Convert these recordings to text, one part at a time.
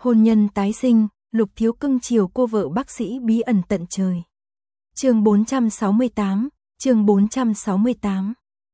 Hôn nhân tái sinh, Lục Thiếu cưng chiều cô vợ bác sĩ bí ẩn tận trời. Chương 468, chương 468.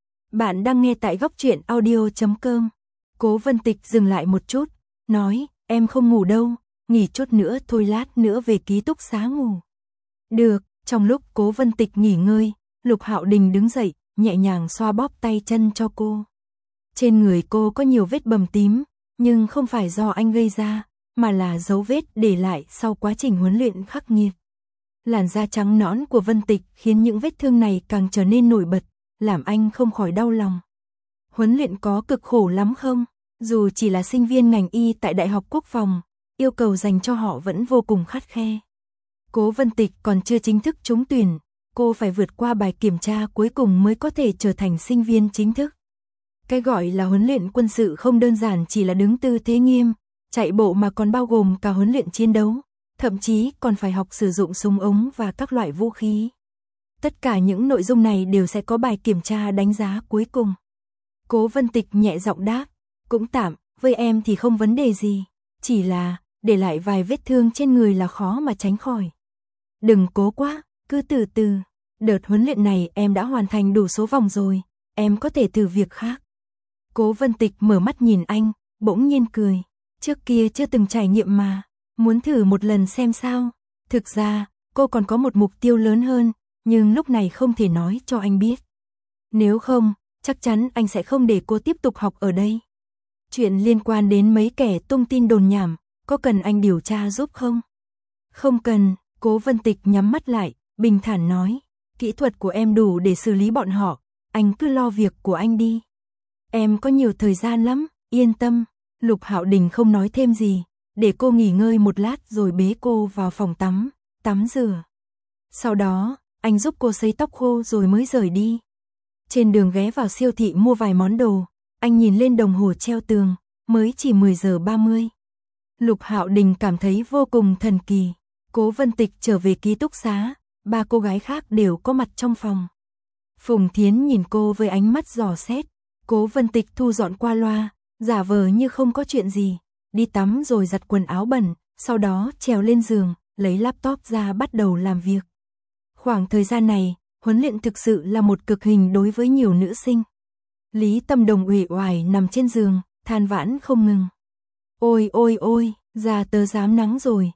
Bạn đang nghe tại góc truyện audio.com. Cố Vân Tịch dừng lại một chút, nói, em không ngủ đâu, nghỉ chút nữa thôi, lát nữa về ký túc xá ngủ. Được. Trong lúc Cố Vân Tịch nghỉ ngơi, Lục Hạo Đình đứng dậy, nhẹ nhàng xoa bóp tay chân cho cô. Trên người cô có nhiều vết bầm tím, nhưng không phải do anh gây ra, mà là dấu vết để lại sau quá trình huấn luyện khắc nghiệt. Làn da trắng nõn của Vân Tịch khiến những vết thương này càng trở nên nổi bật, làm anh không khỏi đau lòng. Huấn luyện có cực khổ lắm không? Dù chỉ là sinh viên ngành y tại Đại học Quốc phòng, yêu cầu dành cho họ vẫn vô cùng khắt khe. Cố Vân Tịch còn chưa chính thức trúng tuyển, cô phải vượt qua bài kiểm tra cuối cùng mới có thể trở thành sinh viên chính thức. Cái gọi là huấn luyện quân sự không đơn giản chỉ là đứng tư thế nghiêm, chạy bộ mà còn bao gồm cả huấn luyện chiến đấu, thậm chí còn phải học sử dụng súng ống và các loại vũ khí. Tất cả những nội dung này đều sẽ có bài kiểm tra đánh giá cuối cùng. Cố Vân Tịch nhẹ giọng đáp, cũng tạm, với em thì không vấn đề gì, chỉ là để lại vài vết thương trên người là khó mà tránh khỏi. Đừng cố quá, cứ từ từ, đợt huấn luyện này em đã hoàn thành đủ số vòng rồi, em có thể thử việc khác. Cố Vân Tịch mở mắt nhìn anh, bỗng nhiên cười, trước kia chưa từng trải nghiệm mà, muốn thử một lần xem sao. Thực ra, cô còn có một mục tiêu lớn hơn, nhưng lúc này không thể nói cho anh biết. Nếu không, chắc chắn anh sẽ không để cô tiếp tục học ở đây. Chuyện liên quan đến mấy kẻ tung tin đồn nhảm, có cần anh điều tra giúp không? Không cần. Cố Vân Tịch nhắm mắt lại, bình thản nói, kỹ thuật của em đủ để xử lý bọn họ, anh cứ lo việc của anh đi. Em có nhiều thời gian lắm, yên tâm. Lục Hạo Đình không nói thêm gì, để cô nghỉ ngơi một lát rồi bế cô vào phòng tắm rửa. Sau đó, anh giúp cô sấy tóc khô rồi mới rời đi. Trên đường ghé vào siêu thị mua vài món đồ, anh nhìn lên đồng hồ treo tường, mới chỉ 10 giờ 30. Lục Hạo Đình cảm thấy vô cùng thần kỳ. Cố Vân Tịch trở về ký túc xá, ba cô gái khác đều có mặt trong phòng. Phùng Thiến nhìn cô với ánh mắt dò xét, Cố Vân Tịch thu dọn qua loa, giả vờ như không có chuyện gì, đi tắm rồi giặt quần áo bẩn, sau đó trèo lên giường, lấy laptop ra bắt đầu làm việc. Khoảng thời gian này, huấn luyện thực sự là một cực hình đối với nhiều nữ sinh. Lý Tâm Đồng uể oải nằm trên giường, than vãn không ngừng. Ôi ôi ôi, da tớ rám nắng rồi.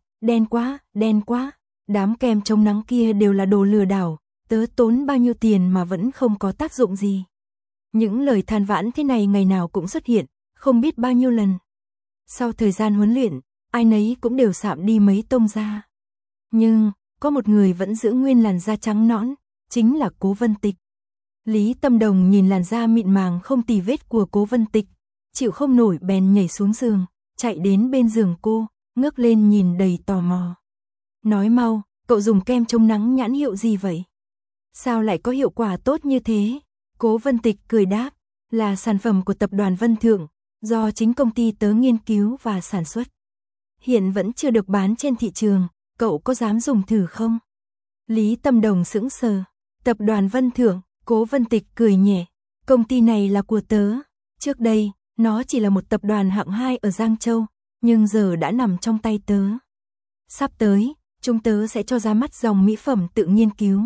Đen quá, đám kem chống nắng kia đều là đồ lừa đảo, tớ tốn bao nhiêu tiền mà vẫn không có tác dụng gì. Những lời than vãn thế này ngày nào cũng xuất hiện, không biết bao nhiêu lần. Sau thời gian huấn luyện, ai nấy cũng đều sạm đi mấy tông da. Nhưng, có một người vẫn giữ nguyên làn da trắng nõn, chính là Cố Vân Tịch. Lý Tâm Đồng nhìn làn da mịn màng không tì vết của Cố Vân Tịch, chịu không nổi bèn nhảy xuống giường, chạy đến bên giường cô, ngước lên nhìn đầy tò mò. Nói mau, cậu dùng kem chống nắng nhãn hiệu gì vậy? Sao lại có hiệu quả tốt như thế? Cố Vân Tịch cười đáp, là sản phẩm của tập đoàn Vân Thượng, do chính công ty tớ nghiên cứu và sản xuất. Hiện vẫn chưa được bán trên thị trường, cậu có dám dùng thử không? Lý Tâm Đồng sững sờ, tập đoàn Vân Thượng, Cố Vân Tịch cười nhẹ, công ty này là của tớ. Trước đây, nó chỉ là một tập đoàn hạng 2 ở Giang Châu, nhưng giờ đã nằm trong tay tớ. Sắp tới, chúng tớ sẽ cho ra mắt dòng mỹ phẩm tự nghiên cứu.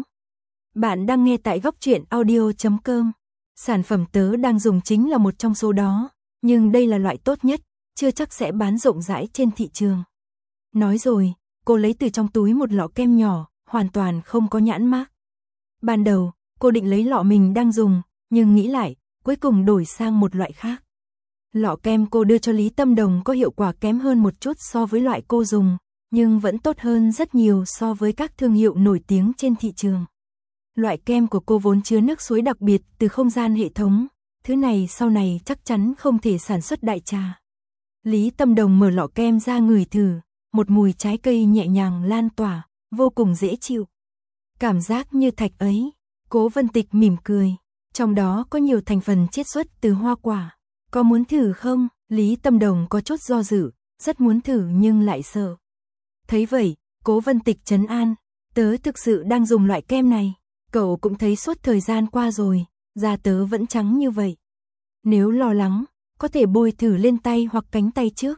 Bạn đang nghe tại góc truyện audio.com. Sản phẩm tớ đang dùng chính là một trong số đó, nhưng đây là loại tốt nhất, chưa chắc sẽ bán rộng rãi trên thị trường. Nói rồi, cô lấy từ trong túi một lọ kem nhỏ, hoàn toàn không có nhãn mác. Ban đầu, cô định lấy lọ mình đang dùng, nhưng nghĩ lại, cuối cùng đổi sang một loại khác. Lọ kem cô đưa cho Lý Tâm Đồng có hiệu quả kém hơn một chút so với loại cô dùng, nhưng vẫn tốt hơn rất nhiều so với các thương hiệu nổi tiếng trên thị trường. Loại kem của cô vốn chứa nước suối đặc biệt từ không gian hệ thống, thứ này sau này chắc chắn không thể sản xuất đại trà. Lý Tâm Đồng mở lọ kem ra ngửi thử, một mùi trái cây nhẹ nhàng lan tỏa, vô cùng dễ chịu. Cảm giác như thạch ấy. Cố Vân Tịch mỉm cười, trong đó có nhiều thành phần chiết xuất từ hoa quả. Có muốn thử không? Lý Tâm Đồng có chút do dự, rất muốn thử nhưng lại sợ. Thấy vậy, Cố Vân Tịch trấn an, tớ thực sự đang dùng loại kem này, cậu cũng thấy suốt thời gian qua rồi, da tớ vẫn trắng như vậy. Nếu lo lắng, có thể bôi thử lên tay hoặc cánh tay trước,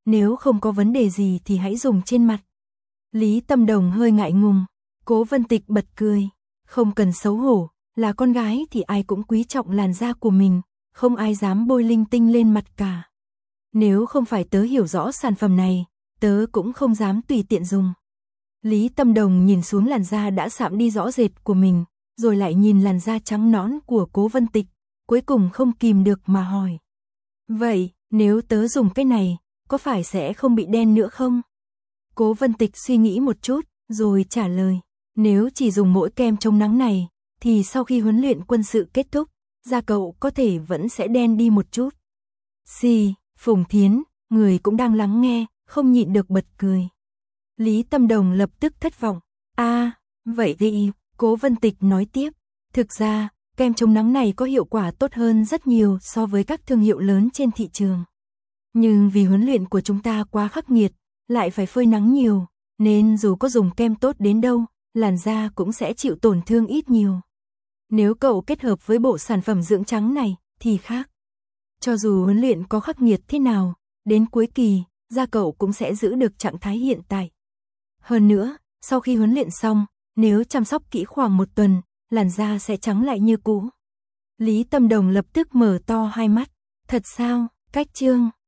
nếu không có vấn đề gì thì hãy dùng trên mặt. Lý Tâm Đồng hơi ngại ngùng, Cố Vân Tịch bật cười, không cần xấu hổ, là con gái thì ai cũng quý trọng làn da của mình, không ai dám bôi linh tinh lên mặt cả. Nếu không phải tớ hiểu rõ sản phẩm này, tớ cũng không dám tùy tiện dùng. Lý Tâm Đồng nhìn xuống làn da đã sạm đi rõ rệt của mình, rồi lại nhìn làn da trắng nõn của Cố Vân Tịch, cuối cùng không kìm được mà hỏi. Vậy, nếu tớ dùng cái này, có phải sẽ không bị đen nữa không? Cố Vân Tịch suy nghĩ một chút, rồi trả lời, nếu chỉ dùng mỗi kem chống nắng này, thì sau khi huấn luyện quân sự kết thúc, da cậu có thể vẫn sẽ đen đi một chút. Xì, Phùng Thiến, người cũng đang lắng nghe, không nhịn được bật cười. Lý Tâm Đồng lập tức thất vọng. Vậy thì, Cố Vân Tịch nói tiếp, thực ra, kem chống nắng này có hiệu quả tốt hơn rất nhiều so với các thương hiệu lớn trên thị trường. Nhưng vì huấn luyện của chúng ta quá khắc nghiệt, lại phải phơi nắng nhiều, nên dù có dùng kem tốt đến đâu, làn da cũng sẽ chịu tổn thương ít nhiều. Nếu cậu kết hợp với bộ sản phẩm dưỡng trắng này, thì khác. Cho dù huấn luyện có khắc nghiệt thế nào, đến cuối kỳ, da cậu cũng sẽ giữ được trạng thái hiện tại. Hơn nữa, sau khi huấn luyện xong, nếu chăm sóc kỹ khoảng 1 tuần, làn da sẽ trắng lại như cũ. Lý Tâm Đồng lập tức mở to hai mắt. Thật sao, Cách Trương?